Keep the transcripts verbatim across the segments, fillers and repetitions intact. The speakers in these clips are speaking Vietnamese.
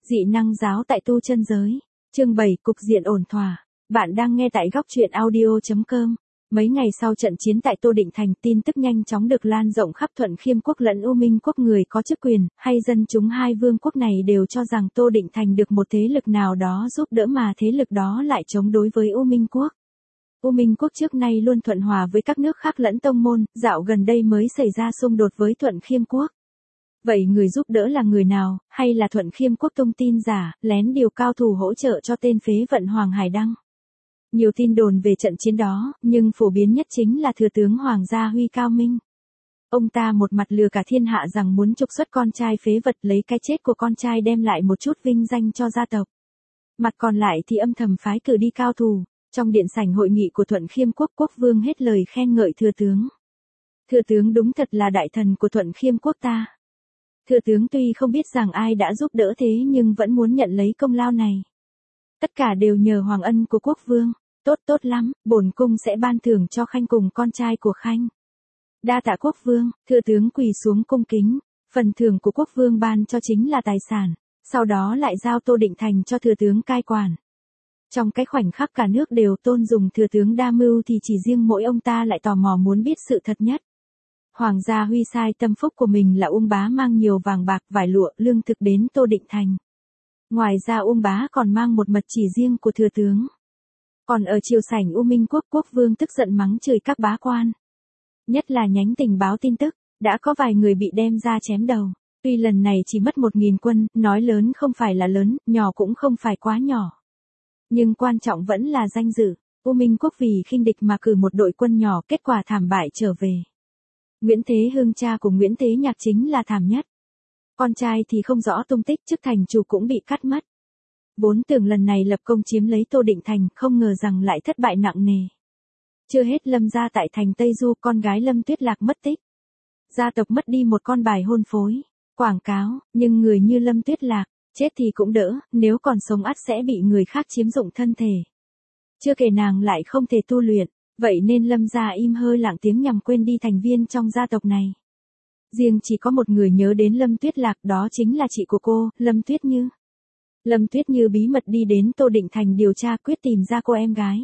Dị năng giáo tại tu chân giới. Chương bảy, cục diện ổn thỏa. Bạn đang nghe tại góc truyện audio chấm com. Mấy ngày sau trận chiến tại Tô Định Thành, tin tức nhanh chóng được lan rộng khắp Thuận Khiêm quốc lẫn U Minh quốc, người có chức quyền, hay dân chúng hai vương quốc này đều cho rằng Tô Định Thành được một thế lực nào đó giúp đỡ mà thế lực đó lại chống đối với U Minh quốc. U Minh quốc trước nay luôn thuận hòa với các nước khác lẫn tông môn, dạo gần đây mới xảy ra xung đột với Thuận Khiêm quốc. Vậy người giúp đỡ là người nào, hay là Thuận Khiêm quốc tung tin giả, lén điều cao thủ hỗ trợ cho tên phế vận Hoàng Hải Đăng? Nhiều tin đồn về trận chiến đó, nhưng phổ biến nhất chính là thừa tướng Hoàng gia Huy Cao Minh. Ông ta một mặt lừa cả thiên hạ rằng muốn trục xuất con trai phế vật, lấy cái chết của con trai đem lại một chút vinh danh cho gia tộc. Mặt còn lại thì âm thầm phái cử đi cao thủ. Trong điện sảnh hội nghị của Thuận Khiêm quốc, quốc vương hết lời khen ngợi thừa tướng. Thừa tướng đúng thật là đại thần của Thuận Khiêm quốc ta. Thừa tướng tuy không biết rằng ai đã giúp đỡ thế nhưng vẫn muốn nhận lấy công lao này. Tất cả đều nhờ hoàng ân của quốc vương. Tốt tốt lắm, bổn cung sẽ ban thưởng cho Khanh cùng con trai của Khanh. Đa tạ quốc vương. Thừa tướng quỳ xuống cung kính. Phần thưởng của quốc vương ban cho chính là tài sản, sau đó lại giao Tô Định Thành cho thừa tướng cai quản. Trong cái khoảnh khắc cả nước đều tôn dùng thừa tướng đa mưu thì chỉ riêng mỗi ông ta lại tò mò muốn biết sự thật nhất. Hoàng gia Huy sai tâm phúc của mình là Uông Bá mang nhiều vàng bạc, vải lụa, lương thực đến Tô Định Thành. Ngoài ra Uông Bá còn mang một mật chỉ riêng của thừa tướng. Còn ở triều sảnh U Minh quốc, quốc vương tức giận mắng chửi các bá quan. Nhất là nhánh tình báo tin tức, đã có vài người bị đem ra chém đầu. Tuy lần này chỉ mất một nghìn quân, nói lớn không phải là lớn, nhỏ cũng không phải quá nhỏ. Nhưng quan trọng vẫn là danh dự. U Minh quốc vì khinh địch mà cử một đội quân nhỏ, kết quả thảm bại trở về. Nguyễn Thế Hưng, cha của Nguyễn Thế Nhạc, chính là thảm nhất. Con trai thì không rõ tung tích, chức thành chủ cũng bị cắt mất. Vốn tưởng lần này lập công chiếm lấy Tô Định Thành, không ngờ rằng lại thất bại nặng nề. Chưa hết, Lâm gia tại thành Tây Du, con gái Lâm Tuyết Lạc mất tích. Gia tộc mất đi một con bài hôn phối, quảng cáo, nhưng người như Lâm Tuyết Lạc, chết thì cũng đỡ, nếu còn sống ắt sẽ bị người khác chiếm dụng thân thể. Chưa kể nàng lại không thể tu luyện, vậy nên Lâm gia im hơi lặng tiếng nhằm quên đi thành viên trong gia tộc này. Riêng chỉ có một người nhớ đến Lâm Tuyết Lạc, đó chính là chị của cô, Lâm Tuyết Như. Lâm Tuyết Như bí mật đi đến Tô Định Thành điều tra, quyết tìm ra cô em gái.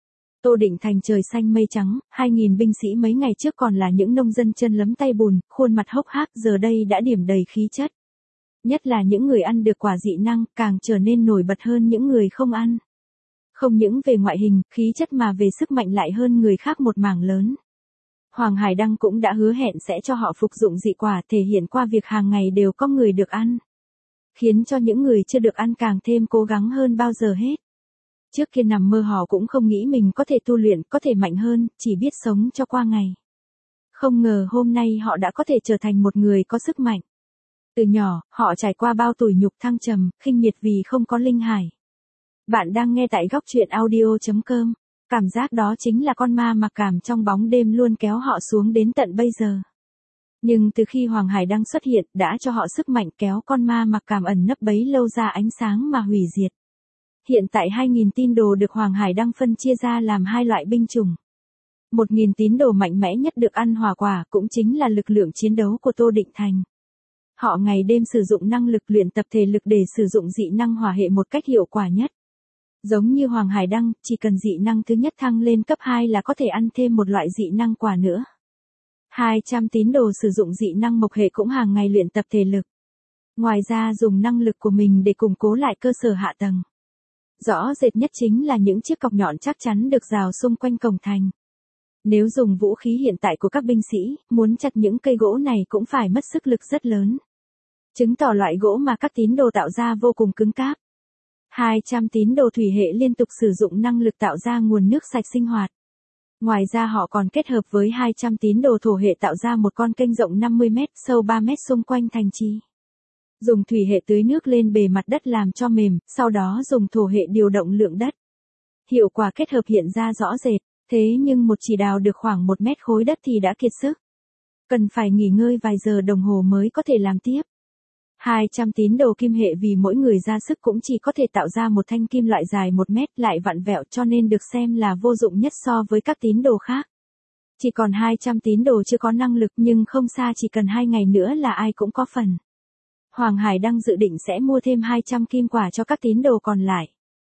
Tô Định Thành trời xanh mây trắng, hai nghìn binh sĩ mấy ngày trước còn là những nông dân chân lấm tay bùn, khuôn mặt hốc hác, giờ đây đã điểm đầy khí chất. Nhất là những người ăn được quả dị năng, càng trở nên nổi bật hơn những người không ăn. Không những về ngoại hình, khí chất mà về sức mạnh lại hơn người khác một mảng lớn. Hoàng Hải Đăng cũng đã hứa hẹn sẽ cho họ phục dụng dị quả, thể hiện qua việc hàng ngày đều có người được ăn. Khiến cho những người chưa được ăn càng thêm cố gắng hơn bao giờ hết. Trước kia nằm mơ họ cũng không nghĩ mình có thể tu luyện, có thể mạnh hơn, chỉ biết sống cho qua ngày. Không ngờ hôm nay họ đã có thể trở thành một người có sức mạnh. Từ nhỏ, họ trải qua bao tủi nhục thăng trầm, khinh miệt vì không có linh hải. Bạn đang nghe tại góc truyện audio chấm com. Cảm giác đó chính là con ma mặc cảm trong bóng đêm luôn kéo họ xuống đến tận bây giờ. Nhưng từ khi Hoàng Hải Đăng xuất hiện, đã cho họ sức mạnh kéo con ma mặc cảm ẩn nấp bấy lâu ra ánh sáng mà hủy diệt. Hiện tại hai nghìn tín đồ được Hoàng Hải Đăng phân chia ra làm hai loại binh chủng. một nghìn tín đồ mạnh mẽ nhất được ăn hỏa quả, cũng chính là lực lượng chiến đấu của Tô Định Thành. Họ ngày đêm sử dụng năng lực luyện tập thể lực để sử dụng dị năng hỏa hệ một cách hiệu quả nhất. Giống như Hoàng Hải Đăng, chỉ cần dị năng thứ nhất thăng lên cấp hai là có thể ăn thêm một loại dị năng quả nữa. hai trăm tín đồ sử dụng dị năng mộc hệ cũng hàng ngày luyện tập thể lực. Ngoài ra dùng năng lực của mình để củng cố lại cơ sở hạ tầng. Rõ rệt nhất chính là những chiếc cọc nhọn chắc chắn được rào xung quanh cổng thành. Nếu dùng vũ khí hiện tại của các binh sĩ, muốn chặt những cây gỗ này cũng phải mất sức lực rất lớn. Chứng tỏ loại gỗ mà các tín đồ tạo ra vô cùng cứng cáp. hai trăm tín đồ thủy hệ liên tục sử dụng năng lực tạo ra nguồn nước sạch sinh hoạt. Ngoài ra họ còn kết hợp với hai trăm tín đồ thổ hệ tạo ra một con kênh rộng năm mươi mét, sâu ba mét xung quanh thành trì. Dùng thủy hệ tưới nước lên bề mặt đất làm cho mềm, sau đó dùng thổ hệ điều động lượng đất. Hiệu quả kết hợp hiện ra rõ rệt, thế nhưng một chỉ đào được khoảng một mét khối đất thì đã kiệt sức. Cần phải nghỉ ngơi vài giờ đồng hồ mới có thể làm tiếp. hai trăm tín đồ kim hệ vì mỗi người ra sức cũng chỉ có thể tạo ra một thanh kim loại dài một mét lại vặn vẹo, cho nên được xem là vô dụng nhất so với các tín đồ khác. Chỉ còn hai trăm tín đồ chưa có năng lực, nhưng không xa, chỉ cần hai ngày nữa là ai cũng có phần. Hoàng Hải Đăng dự định sẽ mua thêm hai trăm kim quả cho các tín đồ còn lại.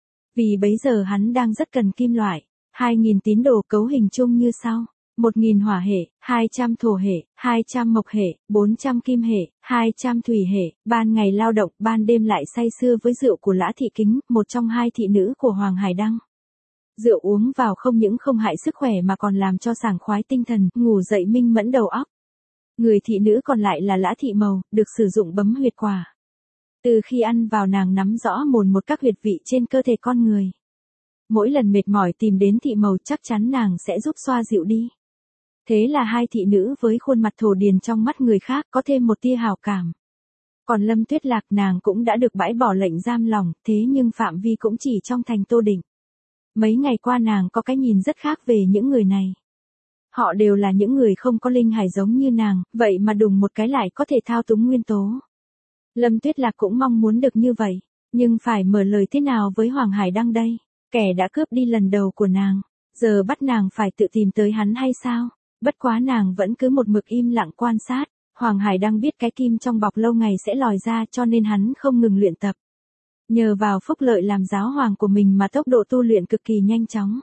Vì bấy giờ hắn đang rất cần kim loại. hai nghìn tín đồ cấu hình chung như sau. một nghìn hỏa hệ, hai trăm thổ hệ, hai trăm mộc hệ, bốn trăm kim hệ, hai trăm thủy hệ, ban ngày lao động, ban đêm lại say sưa với rượu của Lã Thị Kính, một trong hai thị nữ của Hoàng Hải Đăng. Rượu uống vào không những không hại sức khỏe mà còn làm cho sảng khoái tinh thần, ngủ dậy minh mẫn đầu óc. Người thị nữ còn lại là Lã Thị Mầu, được sử dụng bấm huyệt quả. Từ khi ăn vào nàng nắm rõ mồn một các huyệt vị trên cơ thể con người. Mỗi lần mệt mỏi tìm đến Thị Mầu chắc chắn nàng sẽ giúp xoa dịu đi. Thế là hai thị nữ với khuôn mặt thổ điền trong mắt người khác có thêm một tia hào cảm. Còn Lâm Tuyết Lạc nàng cũng đã được bãi bỏ lệnh giam lòng, thế nhưng phạm vi cũng chỉ trong thành Tô Định. Mấy ngày qua nàng có cái nhìn rất khác về những người này. Họ đều là những người không có linh hải giống như nàng, vậy mà đùng một cái lại có thể thao túng nguyên tố. Lâm Tuyết Lạc cũng mong muốn được như vậy, nhưng phải mở lời thế nào với Hoàng Hải Đăng đây? Kẻ đã cướp đi lần đầu của nàng, giờ bắt nàng phải tự tìm tới hắn hay sao? Bất quá nàng vẫn cứ một mực im lặng quan sát. Hoàng Hải Đăng biết cái kim trong bọc lâu ngày sẽ lòi ra cho nên hắn không ngừng luyện tập. Nhờ vào phúc lợi làm giáo hoàng của mình mà tốc độ tu luyện cực kỳ nhanh chóng.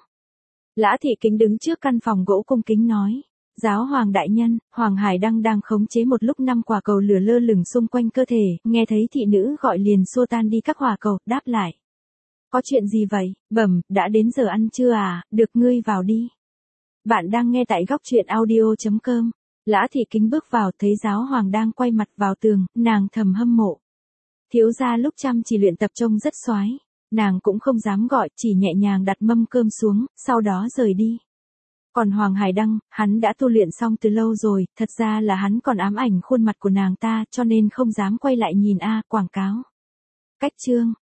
Lã Thị Kính đứng trước căn phòng gỗ cung kính nói. Giáo hoàng đại nhân, Hoàng Hải Đăng đang khống chế một lúc năm quả cầu lửa lơ lửng xung quanh cơ thể, nghe thấy thị nữ gọi liền xua tan đi các hỏa cầu, đáp lại. Có chuyện gì vậy? Bẩm, đã đến giờ ăn chưa à, được ngươi vào đi. Bạn đang nghe tại góc truyện audio chấm com. Lã Thị Kính bước vào thấy giáo hoàng đang quay mặt vào tường, nàng thầm hâm mộ. Thiếu gia lúc chăm chỉ luyện tập trông rất soái, nàng cũng không dám gọi, chỉ nhẹ nhàng đặt mâm cơm xuống, sau đó rời đi. Còn Hoàng Hải Đăng, hắn đã tu luyện xong từ lâu rồi, thật ra là hắn còn ám ảnh khuôn mặt của nàng ta cho nên không dám quay lại nhìn a quảng cáo. Cách chương